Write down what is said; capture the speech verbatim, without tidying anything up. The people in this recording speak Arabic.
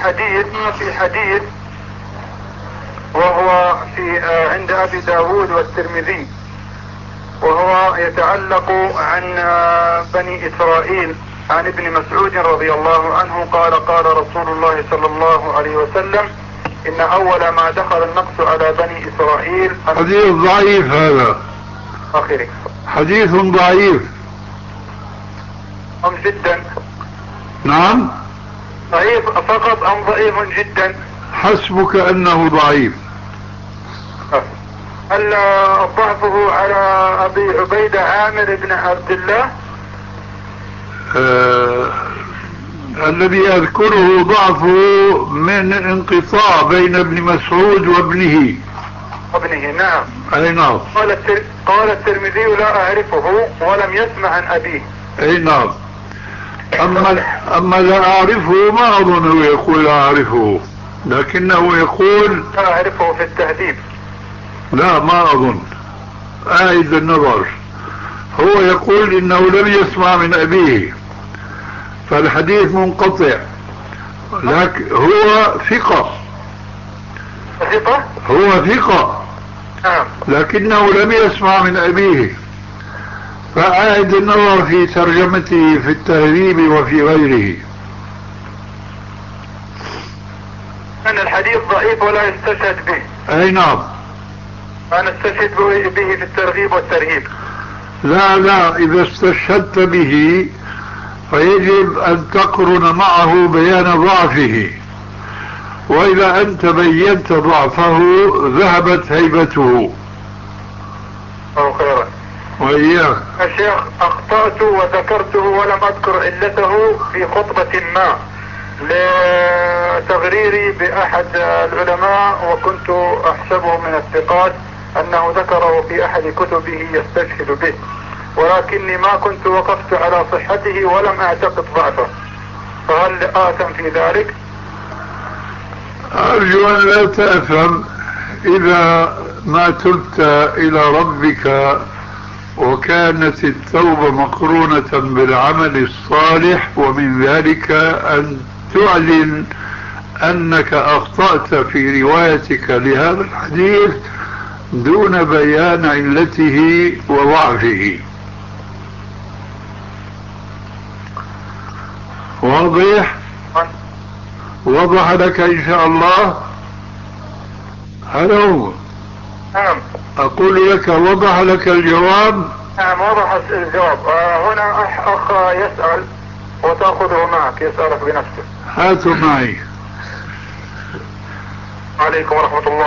حديث في حديث وهو في عند ابي داود والترمذي، وهو يتعلق عن بني اسرائيل، عن ابن مسعود رضي الله عنه قال قال رسول الله صلى الله عليه وسلم: ان اول ما دخل النقص على بني اسرائيل. حديث ضعيف هذا، اخري حديث ضعيف. ام جدا؟ نعم ضعيف فقط ام ضعيف جدا؟ حسبك انه ضعيف. هل ضعفه على ابي عبيدة عامر بن عبد الله؟ آه الذي اذكره ضعفه من انقطاع بين ابن مسعود وابنه. ابنه نعم. اي نعم. قال التر... قال الترمذي: لا اعرفه ولم يسمع عن ابيه. اي نعم. اما اما لا اعرفه ما اظنه يقول اعرفه، لكنه يقول لا اعرفه في التهذيب. لا ما اظن، اعيد النظر. هو يقول انه لم يسمع من ابيه، فالحديث منقطع، لكن هو ثقة. ثقة؟ هو ثقة نعم، لكنه لم يسمع من ابيه، فأعد النظر في ترجمته في التهذيب وفي غيره. أن الحديث ضعيف ولا يستشهد به. اي نعم. أنا استشهد به في الترغيب والترهيب. لا لا، اذا استشهدت به فيجب ان تقرن معه بيان ضعفه، واذا انت بينت ضعفه ذهبت هيبته. أو خيرا. وإياك. الشيخ اخطأت وذكرته ولم اذكر علته في خطبة ما لتغريري باحد العلماء، وكنت احسبه من الثقات انه ذكره في احد كتبه يستشهد به، ولكني ما كنت وقفت على صحته ولم اعتقد ضعفه، فهل آثم في ذلك؟ ارجو ان لا تأثم اذا ما تبت الى ربك وكانت التوبة مقرونة بالعمل الصالح، ومن ذلك ان تعلن انك اخطأت في روايتك لهذا الحديث دون بيان علته وضعفه. واضح؟ وضح لك ان شاء الله؟ هلو. نعم. اقول لك وضح لك الجواب؟ نعم وضح الجواب. آه هنا اخ أخ يسأل وتأخذه معك، يسألك بنفسه. هاتوا معي. عليكم ورحمة الله.